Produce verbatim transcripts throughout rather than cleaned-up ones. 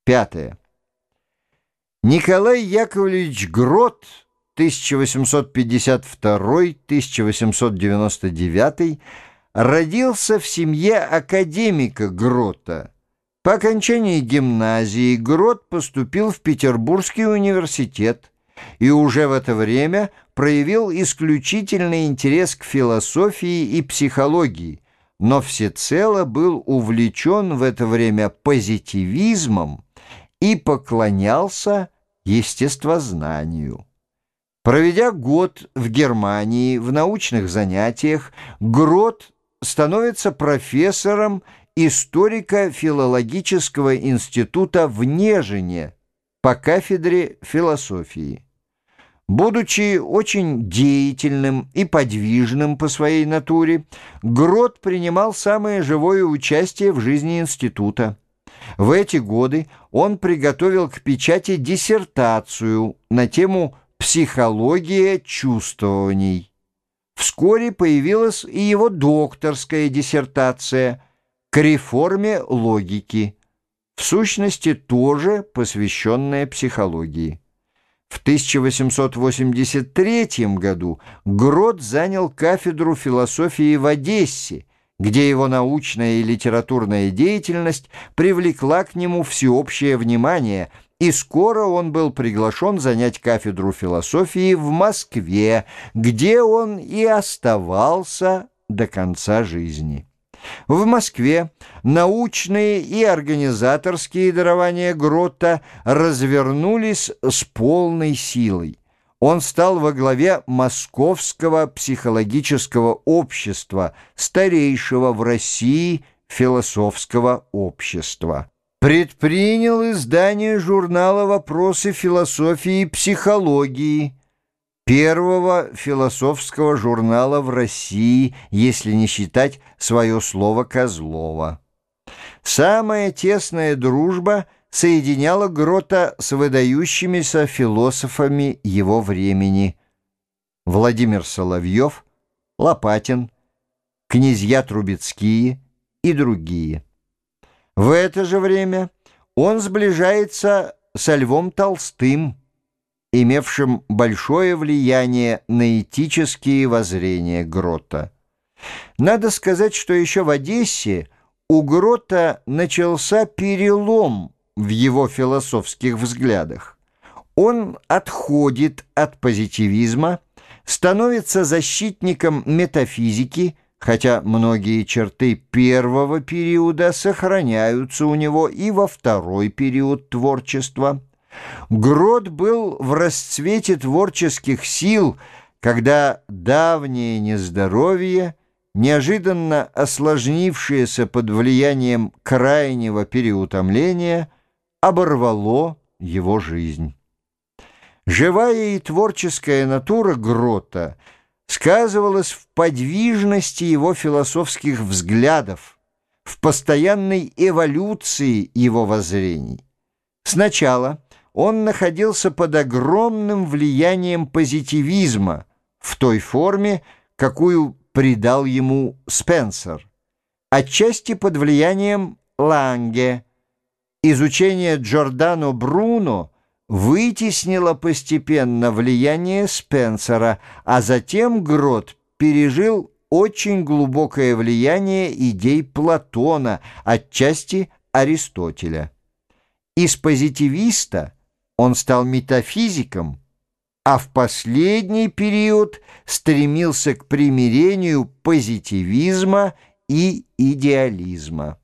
Пятое. Николай Яковлевич Грот тысяча восемьсот пятьдесят второй — тысяча восемьсот девяносто девятый родился в семье академика Грота. По окончании гимназии Грот поступил в Петербургский университет и уже в это время проявил исключительный интерес к философии и психологии, но всецело был увлечен в это время позитивизмом и поклонялся естествознанию. Проведя год в Германии в научных занятиях, Грот становится профессором историко-филологического института в Нежине по кафедре философии. Будучи очень деятельным и подвижным по своей натуре, Грот принимал самое живое участие в жизни института. В эти годы он приготовил к печати диссертацию на тему «Психология чувствований». Вскоре появилась и его докторская диссертация «К реформе логики», в сущности тоже посвященная психологии. В тысяча восемьсот восемьдесят третьем году Грот занял кафедру философии в Одессе, где его научная и литературная деятельность привлекла к нему всеобщее внимание, и скоро он был приглашен занять кафедру философии в Москве, где он и оставался до конца жизни. В Москве научные и организаторские дарования Грота развернулись с полной силой. Он стал во главе Московского психологического общества, старейшего в России философского общества. Предпринял издание журнала «Вопросы философии и психологии», первого философского журнала в России, если не считать свое слово Козлова. Самая тесная дружба соединяла Грота с выдающимися философами его времени: Владимир Соловьев, Лопатин, князья Трубецкие и другие. В это же время он сближается со Львом Толстым, имевшим большое влияние на этические воззрения Грота. Надо сказать, что еще в Одессе у Грота начался перелом в его философских взглядах. Он отходит от позитивизма, становится защитником метафизики, хотя многие черты первого периода сохраняются у него и во второй период творчества. Грот был в расцвете творческих сил, когда давнее нездоровье, неожиданно осложнившееся под влиянием крайнего переутомления, оборвало его жизнь. Живая и творческая натура Грота сказывалась в подвижности его философских взглядов, в постоянной эволюции его воззрений. Сначала он находился под огромным влиянием позитивизма в той форме, какую придал ему Спенсер, отчасти под влиянием Ланге. Изучение Джордано Бруно вытеснило постепенно влияние Спенсера, а затем Грот пережил очень глубокое влияние идей Платона, отчасти Аристотеля. Из позитивиста он стал метафизиком, а в последний период стремился к примирению позитивизма и идеализма.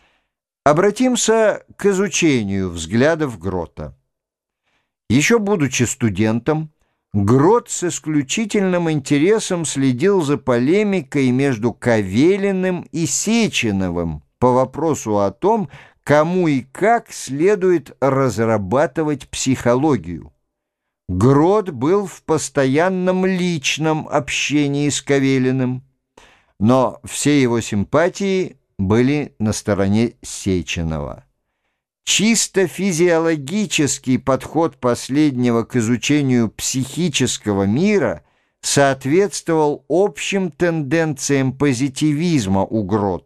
Обратимся к изучению взглядов Грота. Еще будучи студентом, Грот с исключительным интересом следил за полемикой между Кавелиным и Сеченовым по вопросу о том, кому и как следует разрабатывать психологию. Грот был в постоянном личном общении с Кавелиным, но все его симпатии были на стороне Сеченова. Чисто физиологический подход последнего к изучению психического мира соответствовал общим тенденциям позитивизма у Грота,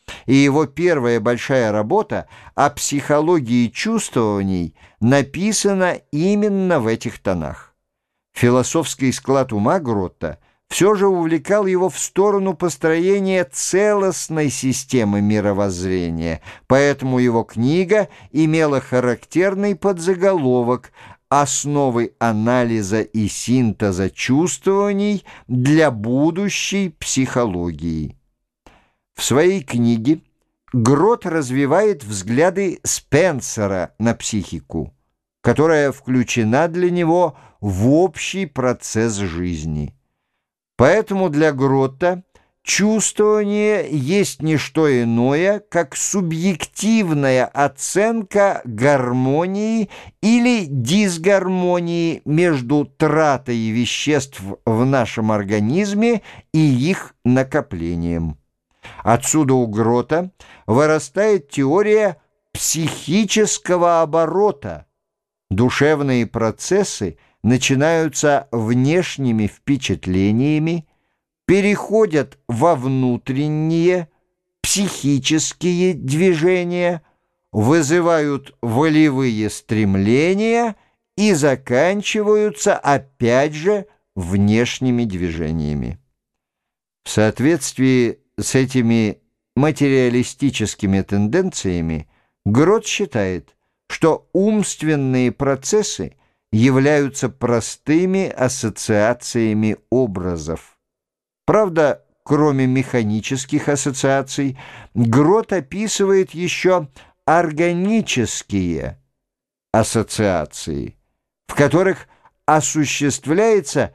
и его первая большая работа о психологии чувствований написана именно в этих тонах. Философский склад ума Грота все же увлекал его в сторону построения целостной системы мировоззрения, поэтому его книга имела характерный подзаголовок «Основы анализа и синтеза чувствований для будущей психологии». В своей книге Грот развивает взгляды Спенсера на психику, которая включена для него в общий процесс жизни. Поэтому для Грота чувствование есть не что иное, как субъективная оценка гармонии или дисгармонии между тратой веществ в нашем организме и их накоплением. Отсюда у Грота вырастает теория психического оборота. Душевные процессы начинаются внешними впечатлениями, переходят во внутренние психические движения, вызывают волевые стремления и заканчиваются опять же внешними движениями. В соответствии с этими материалистическими тенденциями Грот считает, что умственные процессы являются простыми ассоциациями образов. Правда, кроме механических ассоциаций, Грот описывает еще органические ассоциации, в которых осуществляется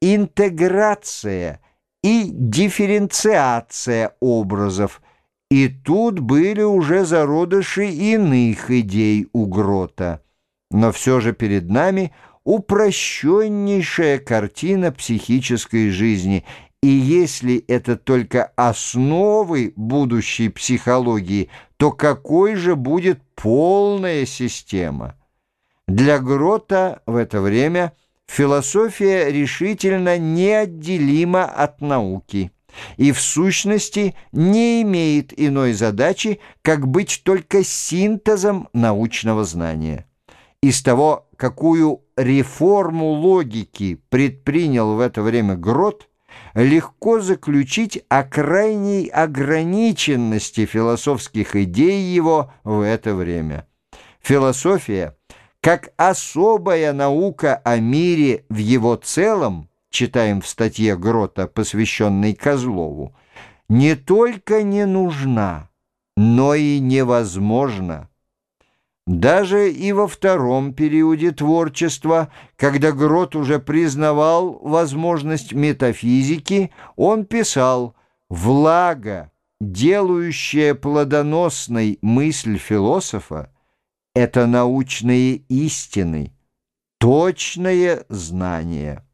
интеграция и дифференциация образов, и тут были уже зародыши иных идей у Грота. Но все же перед нами упрощеннейшая картина психической жизни, и если это только основы будущей психологии, то какой же будет полная система? Для Грота в это время философия решительно неотделима от науки и в сущности не имеет иной задачи, как быть только синтезом научного знания. Из того, какую реформу логики предпринял в это время Грот, легко заключить о крайней ограниченности философских идей его в это время. Философия, как особая наука о мире в его целом, читаем в статье Грота, посвященной Козлову, не только не нужна, но и невозможна. Даже и во втором периоде творчества, когда Грот уже признавал возможность метафизики, он писал: «Влага, делающая плодоносной мысль философа, это научные истины, точное знание».